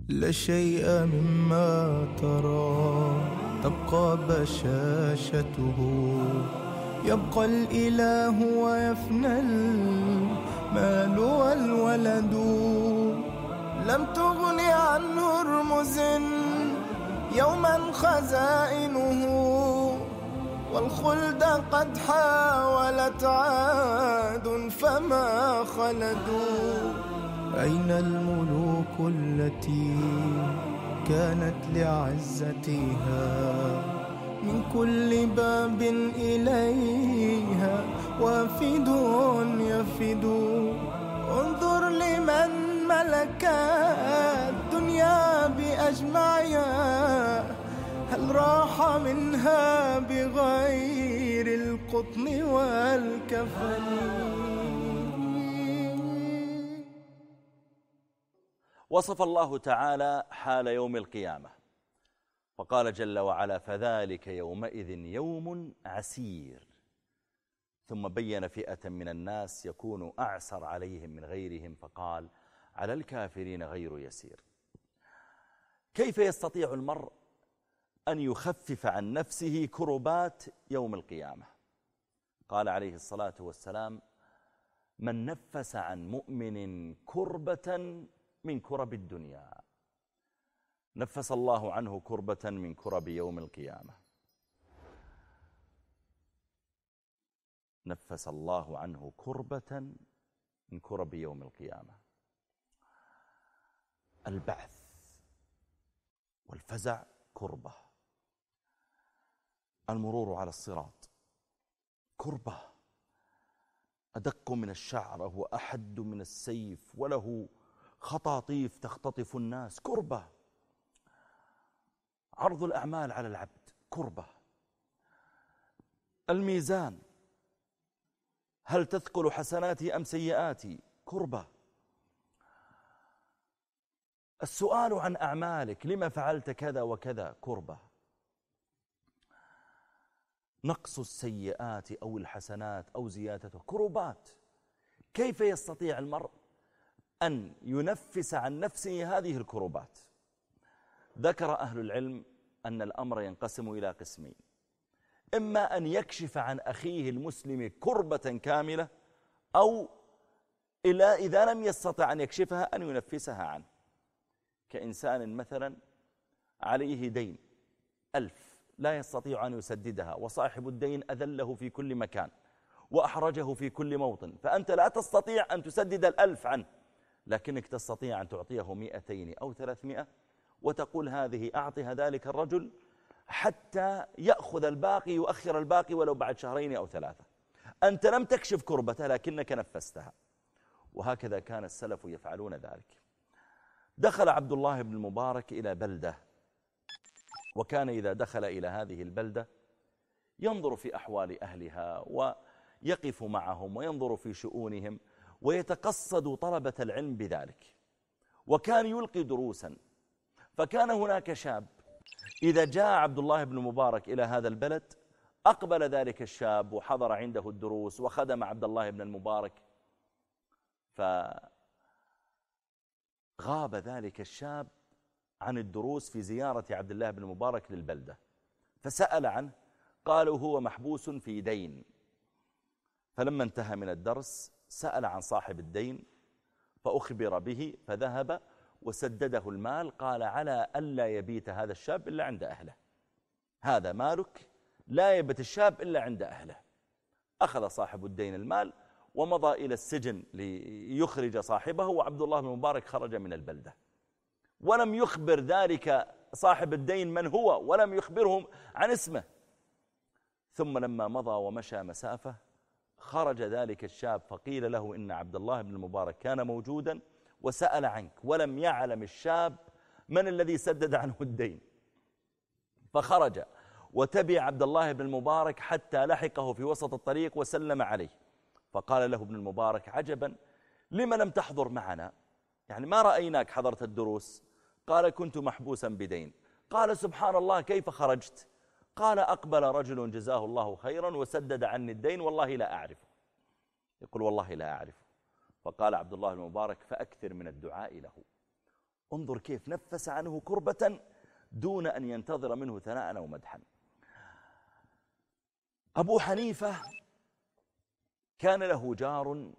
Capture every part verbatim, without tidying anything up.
لا شيء مما ترى تبقى بشاشته، يبقى الإله ويفنى المال والولد. لم تغن عنه رمز يوما خزائنه، والخلد قد حاولت عاد فما خلدوا. أين الملوك التي كانت لعزتها من كل باب إليها وافد يفد؟ انظر لمن ملك الدنيا بأجمعها، هل راح منها بغير القطن والكفن؟ وصف الله تعالى حال يوم القيامة فقال جل وعلا: فذلك يومئذ يوم عسير. ثم بين فئة من الناس يكون أعسر عليهم من غيرهم فقال: على الكافرين غير يسير. كيف يستطيع المرء أن يخفف عن نفسه كربات يوم القيامة؟ قال عليه الصلاة والسلام: من نفس عن مؤمن كربة من كرب الدنيا نفس الله عنه كربة من كرب يوم القيامة. نفس الله عنه كربة من كرب يوم القيامة. البعث والفزع كربة، المرور على الصراط كربة، أدق من الشعر وأحد من السيف وله خطاطيف تختطف الناس كربة. عرض الأعمال على العبد كربة. الميزان، هل تثقل حسناتي أم سيئاتي؟ كربة. السؤال عن أعمالك، لما فعلت كذا وكذا؟ كربة. نقص السيئات أو الحسنات أو زيادته كربات. كيف يستطيع المرء أن ينفس عن نفسه هذه الكربات؟ ذكر أهل العلم أن الأمر ينقسم إلى قسمين: إما أن يكشف عن أخيه المسلم كربة كاملة، أو إلى إذا لم يستطع أن يكشفها أن ينفسها عنه. كإنسان مثلا عليه دين ألف لا يستطيع أن يسددها، وصاحب الدين أذله في كل مكان وأحرجه في كل موطن، فأنت لا تستطيع أن تسدد الألف عنه، لكنك تستطيع أن تعطيه مئتين أو ثلاثمائة وتقول: هذه أعطها ذلك الرجل حتى يأخذ الباقي، يؤخر الباقي ولو بعد شهرين أو ثلاثة. أنت لم تكشف كربتها لكنك نفستها. وهكذا كان السلف يفعلون ذلك. دخل عبد الله بن المبارك إلى بلدة، وكان إذا دخل إلى هذه البلدة ينظر في أحوال أهلها ويقف معهم وينظر في شؤونهم ويتقصد طلبة العلم بذلك، وكان يلقي دروسا. فكان هناك شاب إذا جاء عبد الله بن المبارك إلى هذا البلد أقبل ذلك الشاب وحضر عنده الدروس وخدم عبد الله بن المبارك. فغاب ذلك الشاب عن الدروس في زيارة عبد الله بن المبارك للبلدة، فسأل عنه، قالوا: هو محبوس في دين. فلما انتهى من الدرس سأل عن صاحب الدين فأخبر به، فذهب وسدده المال. قال: على ألا يبيت هذا الشاب إلا عند أهله، هذا مالك، لا يبت الشاب إلا عند أهله. أخذ صاحب الدين المال ومضى إلى السجن ليخرج صاحبه، وعبد الله بن المبارك خرج من البلدة ولم يخبر ذلك صاحب الدين من هو، ولم يخبرهم عن اسمه. ثم لما مضى ومشى مسافة خرج ذلك الشاب فقيل له إن عبد الله بن المبارك كان موجودا وسأل عنك، ولم يعلم الشاب من الذي سدد عنه الدين. فخرج وتبع عبد الله بن المبارك حتى لحقه في وسط الطريق وسلم عليه، فقال له ابن المبارك: عجبا، لما لم تحضر معنا؟ يعني ما رأيناك حضرت الدروس. قال: كنت محبوسا بدين. قال: سبحان الله، كيف خرجت؟ قال: أقبل رجل جزاه الله خيرا وسدد عني الدين، والله لا أعرفه. يقول: والله لا أعرفه. فقال عبد الله المبارك: فأكثر من الدعاء له. انظر كيف نفس عنه كربة دون أن ينتظر منه ثناء أو مدحا. أبو حنيفة كان له جار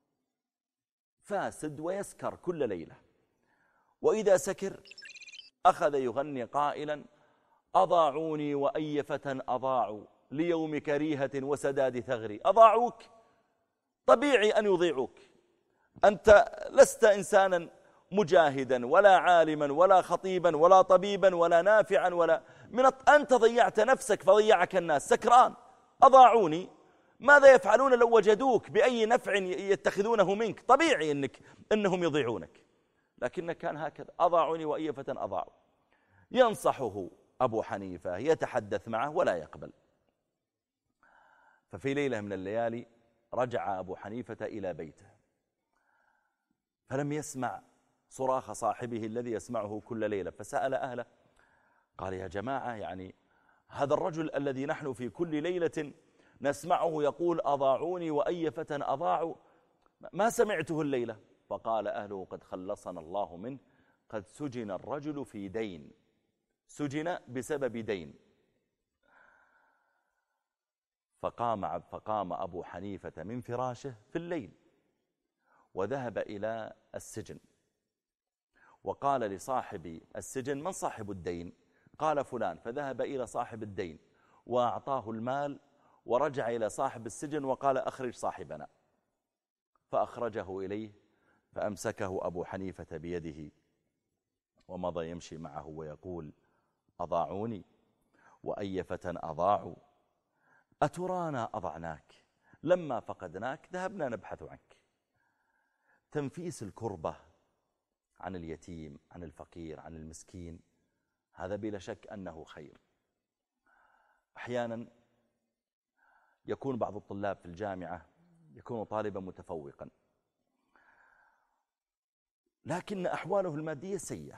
فاسد ويسكر كل ليلة، وإذا سكر أخذ يغني قائلا: أضاعوني وأي فتى أضاعوا ليوم كريهة وسداد ثغري. أضاعوك، طبيعي أن يضيعوك، أنت لست إنسانا مجاهدا ولا عالما ولا خطيبا ولا طبيبا ولا نافعا ولا من الط... أنت ضيعت نفسك فضيعك الناس، سكران. أضاعوني، ماذا يفعلون لو وجدوك؟ بأي نفع يتخذونه منك؟ طبيعي إنك إنهم يضيعونك، لكنك كان هكذا: أضاعوني وأي فتى أضاعوا. ينصحه أبو حنيفة، يتحدث معه ولا يقبل. ففي ليلة من الليالي رجع أبو حنيفة إلى بيته، فلم يسمع صراخ صاحبه الذي يسمعه كل ليلة، فسأل أهله قال: يا جماعة، يعني هذا الرجل الذي نحن في كل ليلة نسمعه يقول أضاعوني وأي فتى أضاعوا، ما سمعته الليلة. فقال أهله: قد خلصنا الله منه، قد سجن الرجل في دين، سجن بسبب دين. فقام, فقام أبو حنيفة من فراشه في الليل وذهب إلى السجن، وقال لصاحب السجن: من صاحب الدين؟ قال: فلان. فذهب إلى صاحب الدين وأعطاه المال، ورجع إلى صاحب السجن وقال: أخرج صاحبنا. فأخرجه إليه، فأمسكه أبو حنيفة بيده ومضى يمشي معه ويقول: أضاعوني وأي فتى أضاعوا، أترانا أضعناك، لما فقدناك ذهبنا نبحث عنك. تنفيس الكربة عن اليتيم، عن الفقير، عن المسكين، هذا بلا شك أنه خير. أحيانا يكون بعض الطلاب في الجامعة يكون طالبا متفوقا، لكن أحواله المادية سيئة،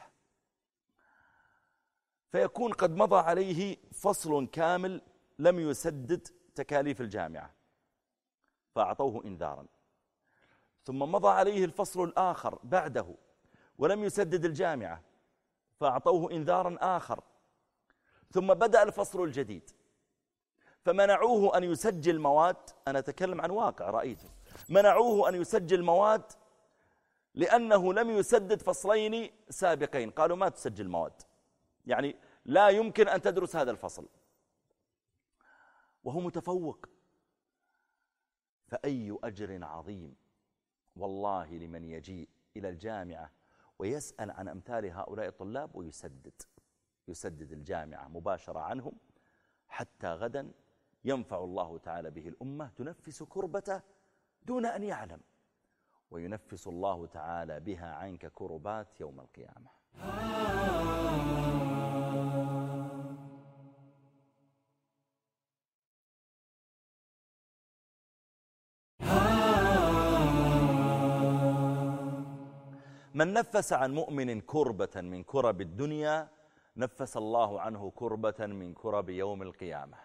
فيكون قد مضى عليه فصل كامل لم يسدد تكاليف الجامعة فأعطوه إنذارا، ثم مضى عليه الفصل الآخر بعده ولم يسدد الجامعة فأعطوه إنذارا آخر، ثم بدأ الفصل الجديد فمنعوه أن يسجل مواد. أنا أتكلم عن واقع رأيته، منعوه أن يسجل مواد لأنه لم يسدد فصلين سابقين. قالوا: ما تسجل مواد، يعني لا يمكن أن تدرس هذا الفصل، وهو متفوق. فأي أجر عظيم والله لمن يجيء إلى الجامعة ويسأل عن أمثال هؤلاء الطلاب ويسدد يسدد الجامعة مباشرة عنهم، حتى غدا ينفع الله تعالى به الأمة، تنفس كربته دون أن يعلم، وينفس الله تعالى بها عنك كربات يوم القيامة. من نفس عن مؤمن كربة من كرب الدنيا نفس الله عنه كربة من كرب يوم القيامة.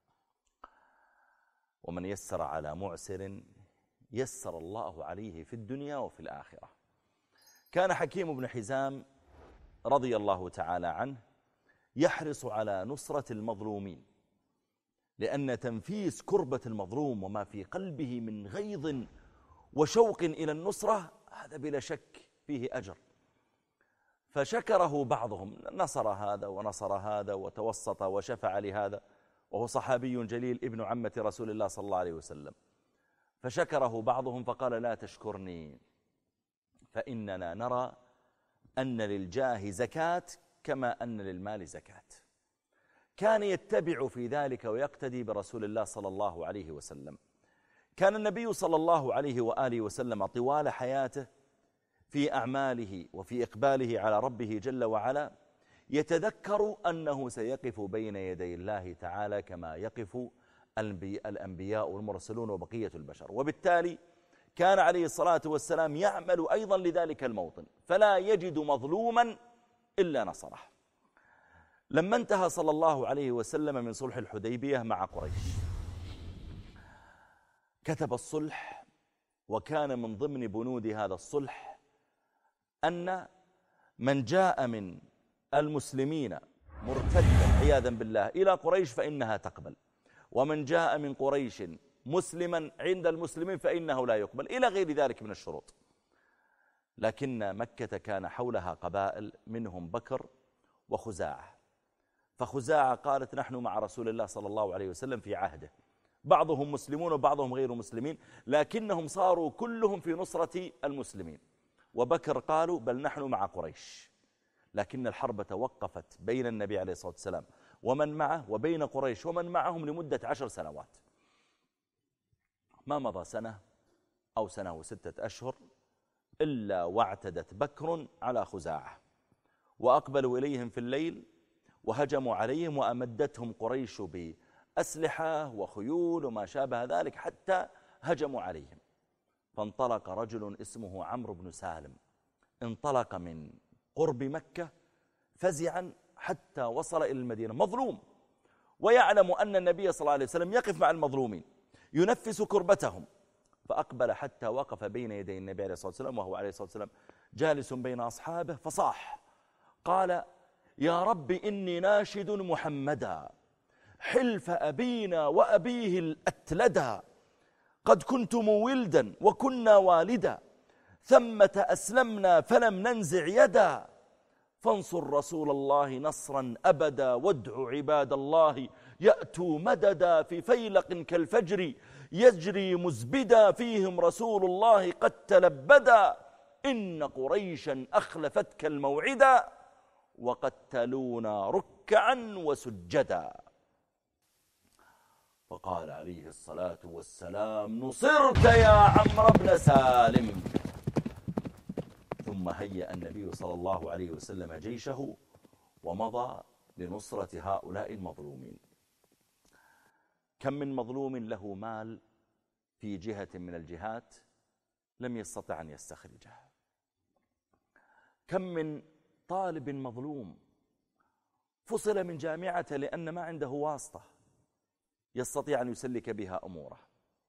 ومن يسر على معسر يسر الله عليه في الدنيا وفي الآخرة. كان حكيم بن حزام رضي الله تعالى عنه يحرص على نصرة المظلومين، لأن تنفيس كربة المظلوم وما في قلبه من غيظ وشوق إلى النصرة هذا بلا شك فيه أجر. فشكره بعضهم، نصر هذا ونصر هذا وتوسط وشفع لهذا، وهو صحابي جليل ابن عمة رسول الله صلى الله عليه وسلم. فشكره بعضهم فقال: لا تشكرني، فإننا نرى أن للجاه زكاة كما أن للمال زكاة. كان يتبع في ذلك ويقتدي برسول الله صلى الله عليه وسلم. كان النبي صلى الله عليه وآله وسلم طوال حياته في أعماله وفي إقباله على ربه جل وعلا يتذكر أنه سيقف بين يدي الله تعالى كما يقف الأنبياء والمرسلون وبقية البشر، وبالتالي كان عليه الصلاة والسلام يعمل أيضا لذلك الموطن، فلا يجد مظلوما إلا نصره. لما انتهى صلى الله عليه وسلم من صلح الحديبية مع قريش كتب الصلح، وكان من ضمن بنود هذا الصلح أن من جاء من المسلمين مرتدا عياذا بالله إلى قريش فإنها تقبل، ومن جاء من قريش مسلما عند المسلمين فإنه لا يقبل، إلى غير ذلك من الشروط. لكن مكة كان حولها قبائل، منهم بكر وخزاعة. فخزاعة قالت نحن مع رسول الله صلى الله عليه وسلم في عهده، بعضهم مسلمون وبعضهم غير مسلمين، لكنهم صاروا كلهم في نصرة المسلمين. وبكر قالوا بل نحن مع قريش، لكن الحرب توقفت بين النبي عليه الصلاة والسلام ومن معه وبين قريش ومن معهم لمدة عشر سنوات. ما مضى سنة أو سنة وستة أشهر إلا واعتدت بكر على خزاعة، وأقبلوا إليهم في الليل وهجموا عليهم، وأمدتهم قريش بأسلحة وخيول وما شابه ذلك حتى هجموا عليهم. فانطلق رجل اسمه عمرو بن سالم، انطلق من قرب مكة فزعا حتى وصل إلى المدينة مظلوم، ويعلم أن النبي صلى الله عليه وسلم يقف مع المظلومين ينفس كربتهم. فأقبل حتى وقف بين يدي النبي عليه الصلاة والسلام، وهو عليه الصلاة والسلام جالس بين أصحابه، فصاح قال يا رب إني ناشد محمدا حلف أبينا وأبيه الأتلدا، قد كنتم ولدا وكنا والدا، ثمة أسلمنا فلم ننزع يدا، فانصر رسول الله نصرا أبدا، وادع عباد الله يأتوا مددا، في فيلق كالفجر يجري مزبدا، فيهم رسول الله قد تلبدا، إن قريشا أخلفتك الموعدا، وقتلونا ركعا وسجدا. فقال عليه الصلاة والسلام نصرت يا عمرو بن سالم. ثم هيأ النبي صلى الله عليه وسلم جيشه ومضى لنصرة هؤلاء المظلومين. كم من مظلوم له مال في جهة من الجهات لم يستطع أن يستخرجه، كم من طالب مظلوم فصل من جامعته لأن ما عنده واسطة يستطيع أن يسلك بها أموره،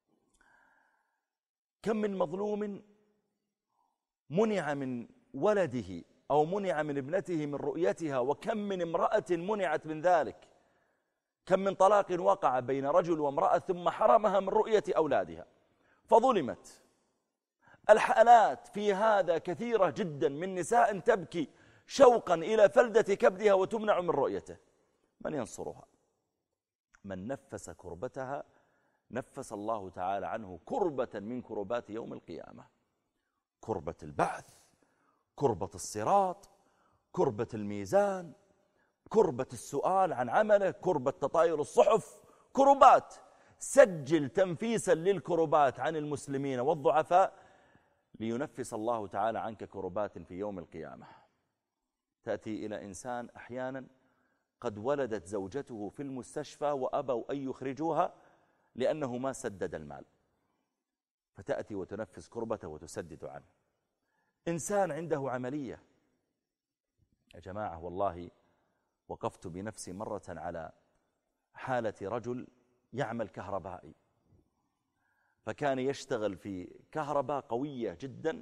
كم من مظلوم منع من ولده أو منع من ابنته من رؤيتها، وكم من امرأة منعت من ذلك، كم من طلاق وقع بين رجل وامرأة ثم حرمها من رؤية أولادها فظلمت. الحالات في هذا كثيرة جدا، من نساء تبكي شوقا إلى فلدة كبدها وتمنع من رؤيته. من ينصرها؟ من نفس كربتها نفس الله تعالى عنه كربة من كربات يوم القيامة، كربة البعث، كربة الصراط، كربة الميزان، كربة السؤال عن عمله، كربة تطاير الصحف، كربات. سجل تنفيسا للكربات عن المسلمين والضعفاء لينفس الله تعالى عنك كربات في يوم القيامة. تأتي إلى إنسان أحيانا قد ولدت زوجته في المستشفى وأبوا أن يخرجوها لأنه ما سدد المال، فتأتي وتنفس كربته وتسدد عنه. إنسان عنده عملية. يا جماعة والله وقفت بنفسي مرة على حالة رجل يعمل كهربائي، فكان يشتغل في كهرباء قوية جدا،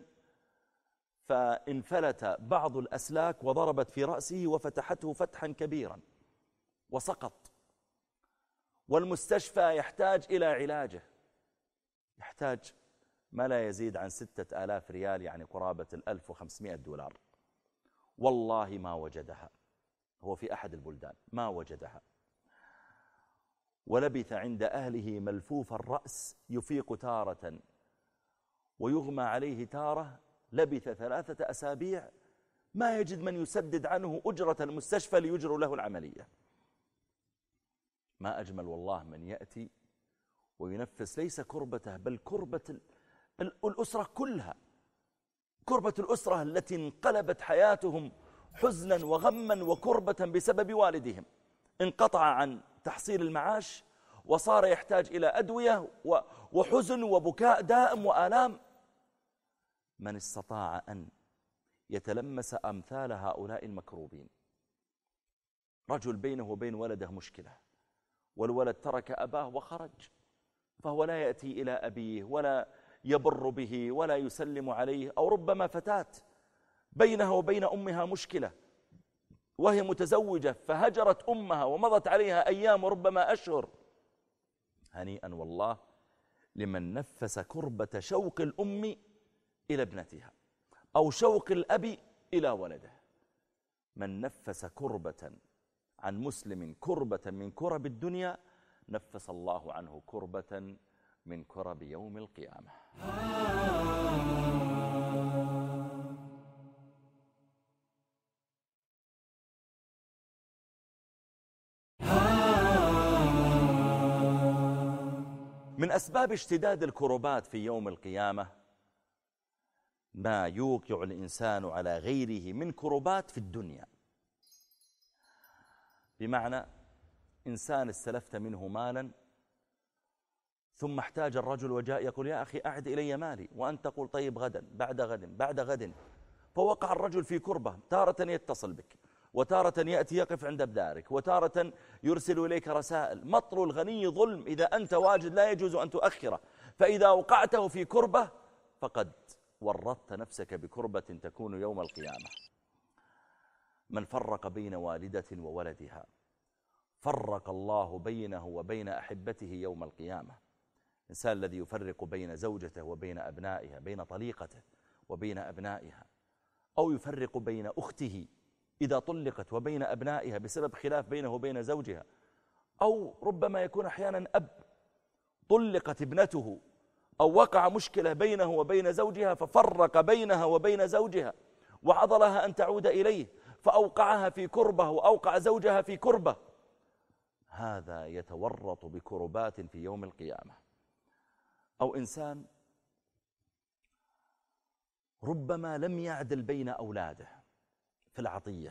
فانفلت بعض الأسلاك وضربت في رأسه وفتحته فتحا كبيرا وسقط، والمستشفى يحتاج إلى علاجه، يحتاج ما لا يزيد عن ستة آلاف ريال، يعني قرابة الألف وخمسمائة دولار. والله ما وجدها، هو في أحد البلدان ما وجدها، ولبث عند أهله ملفوف الرأس يفيق تارة ويغمى عليه تارة، لبث ثلاثة أسابيع ما يجد من يسدد عنه أجرة المستشفى ليجروا له العملية. ما أجمل والله من يأتي وينفس ليس كربته بل كربة الأسرة كلها، كربة الأسرة التي انقلبت حياتهم حزنا وغما وكربة بسبب والدهم، انقطع عن تحصيل المعاش وصار يحتاج إلى أدوية وحزن وبكاء دائم وآلام. من استطاع أن يتلمس أمثال هؤلاء المكروبين، رجل بينه وبين ولده مشكلة، والولد ترك أباه وخرج، فهو لا يأتي إلى أبيه ولا يبر به ولا يسلم عليه، أو ربما فتاة بينها وبين أمها مشكلة وهي متزوجة فهجرت أمها ومضت عليها أيام وربما أشهر، هنيئا والله لمن نفس كربة شوق الأم إلى ابنتها أو شوق الأب إلى ولده. من نفس كربة عن مسلم كربة من كرب الدنيا نفس الله عنه كربة من كرب يوم القيامة. من أسباب اشتداد الكربات في يوم القيامة ما يوقع الإنسان على غيره من كربات في الدنيا. بمعنى إنسان استلفت منه مالا ثم احتاج الرجل وجاء يقول يا أخي أعد إلي مالي، وأنت تقول طيب غدا بعد غد بعد غد، فوقع الرجل في كربة، تارة يتصل بك وتارة يأتي يقف عند بدارك وتارة يرسل إليك رسائل. مطر الغني ظلم، إذا أنت واجد لا يجوز أن تؤخره، فإذا وقعته في كربة فقد ورطت نفسك بكربة تكون يوم القيامة. من فرق بين والدة وولدها فرق الله بينه وبين أحبته يوم القيامة. الإنسان الذي يفرق بين زوجته وبين أبنائها، بين طليقته وبين أبنائها، أو يفرق بين أخته إذا طلقت وبين أبنائها بسبب خلاف بينه وبين زوجها، أو ربما يكون أحيانا أب طلقت ابنته أو وقع مشكلة بينه وبين زوجها ففرق بينها وبين زوجها وعضلها أن تعود إليه فأوقعها في كربة وأوقع زوجها في كربة. هذا يتورط بكربات في يوم القيامة. أو إنسان ربما لم يعدل بين أولاده في العطية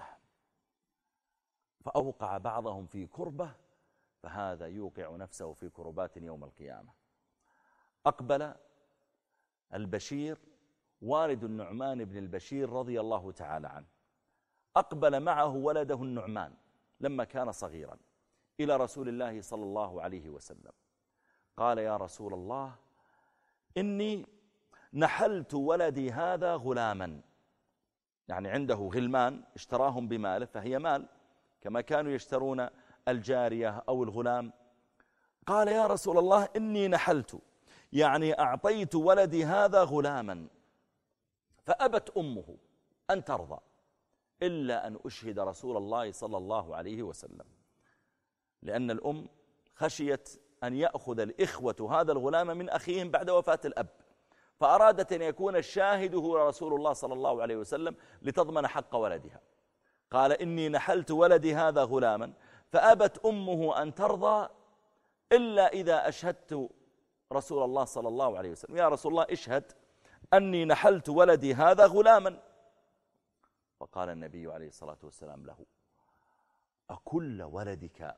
فأوقع بعضهم في كربة، فهذا يوقع نفسه في كربات يوم القيامة. أقبل البشير والد النعمان بن البشير رضي الله تعالى عنه، أقبل معه ولده النعمان لما كان صغيرا إلى رسول الله صلى الله عليه وسلم. قال يا رسول الله إني نحلت ولدي هذا غلاما، يعني عنده غلمان اشتراهم بماله فهي مال كما كانوا يشترون الجارية أو الغلام. قال يا رسول الله إني نحلت، يعني أعطيت ولدي هذا غلاما، فأبت أمه أن ترضى إلا أن أشهد رسول الله صلى الله عليه وسلم، لأن الأم خشيت أن يأخذ الإخوة هذا الغلام من أخيهم بعد وفاة الأب، فأرادت أن يكون الشاهد هو رسول الله صلى الله عليه وسلم لتضمن حق ولدها. قال إني نحلت ولدي هذا غلاما فأبت أمه أن ترضى إلا إذا أشهدت رسول الله صلى الله عليه وسلم، يا رسول الله اشهد أني نحلت ولدي هذا غلاما. فقال النبي عليه الصلاة والسلام له أكل ولدك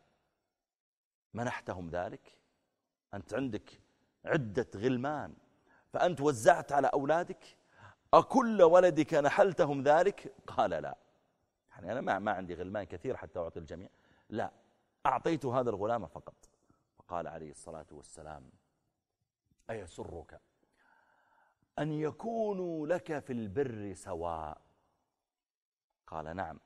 منحتهم ذلك؟ أنت عندك عدة غلمان فأنت وزعت على أولادك، أكل ولدك نحلتهم ذلك؟ قال لا، يعني أنا ما, ما عندي غلمان كثير حتى أعطي الجميع، لا أعطيت هذا الغلام فقط. فقال عليه الصلاة والسلام أيسرك أن يكونوا لك في البر سواء؟ قال نعم.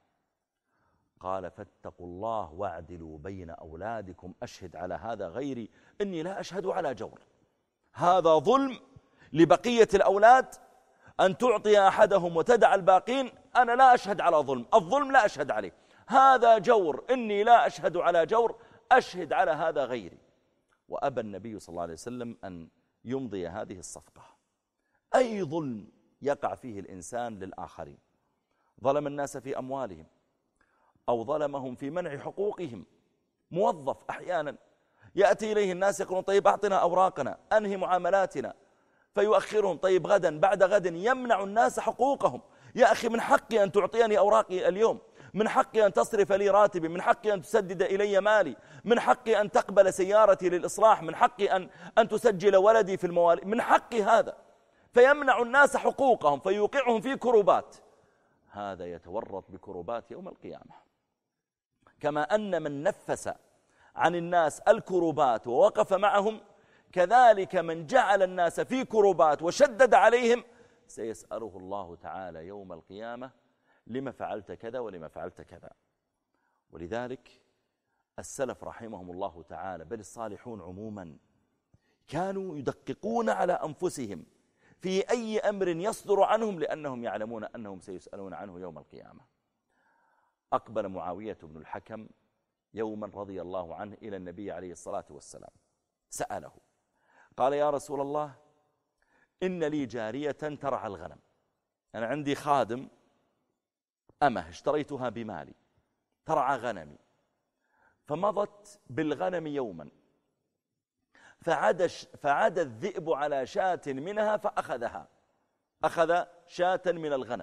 قال فاتقوا الله واعدلوا بين أولادكم، أشهد على هذا غيري إني لا أشهد على جور. هذا ظلم لبقية الأولاد أن تعطي أحدهم وتدع الباقين، أنا لا أشهد على ظلم، الظلم لا أشهد عليه، هذا جور، إني لا أشهد على جور، أشهد على هذا غيري. وأبى النبي صلى الله عليه وسلم أن يمضي هذه الصفقة. أي ظلم يقع فيه الإنسان للآخرين، ظلم الناس في أموالهم أو ظلمهم في منع حقوقهم. موظف أحيانا يأتي إليه الناس يقولون طيب أعطنا أوراقنا، أنهي معاملاتنا، فيؤخرهم، طيب غدا بعد غد، يمنع الناس حقوقهم. يا أخي من حقي أن تعطيني أوراقي اليوم، من حقي أن تصرف لي راتبي، من حقي أن تسدد إلي مالي، من حقي أن تقبل سيارتي للإصلاح، من حقي أن, أن تسجل ولدي في الموالي، من حقي هذا. فيمنع الناس حقوقهم فيوقعهم في كربات، هذا يتورط بكربات يوم القيامة. كما أن من نفس عن الناس الكربات ووقف معهم، كذلك من جعل الناس في كربات وشدد عليهم سيسأله الله تعالى يوم القيامة لما فعلت كذا ولما فعلت كذا. ولذلك السلف رحمهم الله تعالى بل الصالحون عموما كانوا يدققون على أنفسهم في أي أمر يصدر عنهم لأنهم يعلمون أنهم سيسألون عنه يوم القيامة. أقبل معاوية بن الحكم يوما رضي الله عنه إلى النبي عليه الصلاة والسلام، سأله قال: يا رسول الله، إن لي جارية ترعى الغنم، أنا عندي خادم أمه اشتريتها بمالي ترعى غنمي، فمضت بالغنم يوما فعد, فعد الذئب على شاة منها فأخذها، أخذ شاة من الغنم.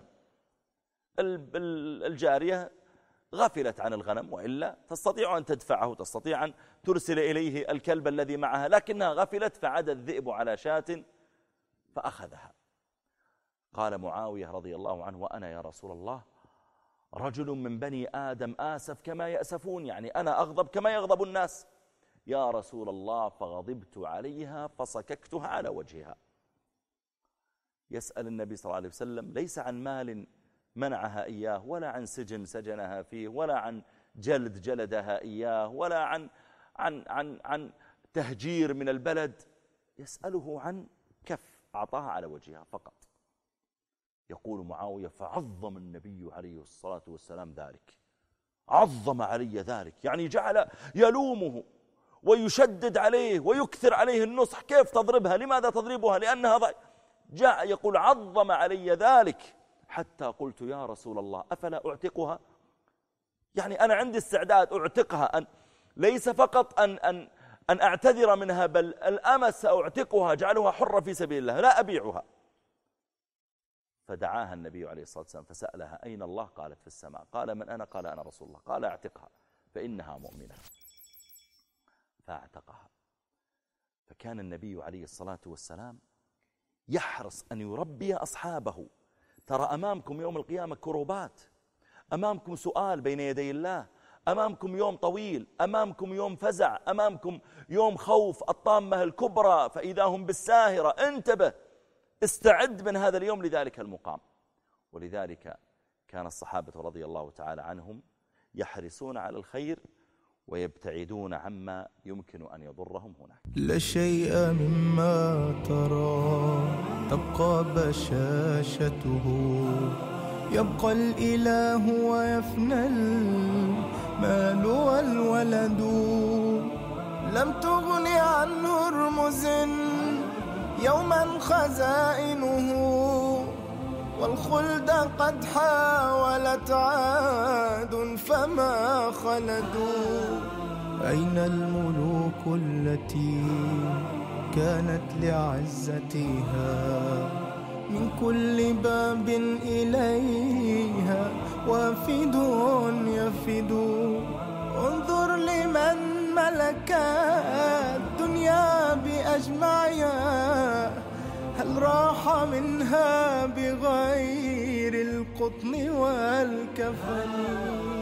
الجارية غفلت عن الغنم، وإلا تستطيع أن تدفعه، تستطيع أن ترسل إليه الكلب الذي معها، لكنها غفلت فعد الذئب على شاة فأخذها. قال معاوية رضي الله عنه: وأنا يا رسول الله رجل من بني آدم آسف كما يأسفون، يعني أنا أغضب كما يغضب الناس. يا رسول الله فغضبت عليها فصككتها على وجهها. يسأل النبي صلى الله عليه وسلم ليس عن مال منعها إياه، ولا عن سجن سجنها فيه، ولا عن جلد جلدها إياه، ولا عن, عن, عن, عن تهجير من البلد، يسأله عن كف أعطاها على وجهها فقط. يقول معاوية: فعظم النبي عليه الصلاة والسلام ذلك، عظم علي ذلك، يعني جعل يلومه ويشدد عليه ويكثر عليه النصح: كيف تضربها؟ لماذا تضربها؟ لأنها ضعيفة. جاء يقول: عظم علي ذلك حتى قلت: يا رسول الله أفلا أعتقها؟ يعني أنا عندي استعداد أعتقها، أن ليس فقط أن, أن, أن أعتذر منها، بل الأمس سأعتقها، جعلها حرة في سبيل الله، لا أبيعها. فدعاها النبي عليه الصلاة والسلام فسألها: أين الله؟ قالت: في السماء. قال: من أنا؟ قال: أنا رسول الله. قال: اعتقها فإنها مؤمنة. فاعتقها. فكان النبي عليه الصلاة والسلام يحرص أن يربي أصحابه. ترى أمامكم يوم القيامة كروبات، أمامكم سؤال بين يدي الله، أمامكم يوم طويل، أمامكم يوم فزع، أمامكم يوم خوف الطامة الكبرى فإذا هم بالساهرة. انتبه، استعد من هذا اليوم لذلك المقام. ولذلك كان الصحابة رضي الله تعالى عنهم يحرصون على الخير ويبتعدون عما يمكن أن يضرهم هناك. لا شيء مما ترى تبقى بشاشته، يبقى الإله ويفنى المال والولد. لم تغن عنه رمز يوما خزائنه، والخلد قد حاولت عاد فما خلدوا. أين الملوك التي كانت لعزتها من كل باب إليها وافد يفد؟ انظر لمن ملك الدنيا بأجمعها، هل راح منها بغير القطن والكفن؟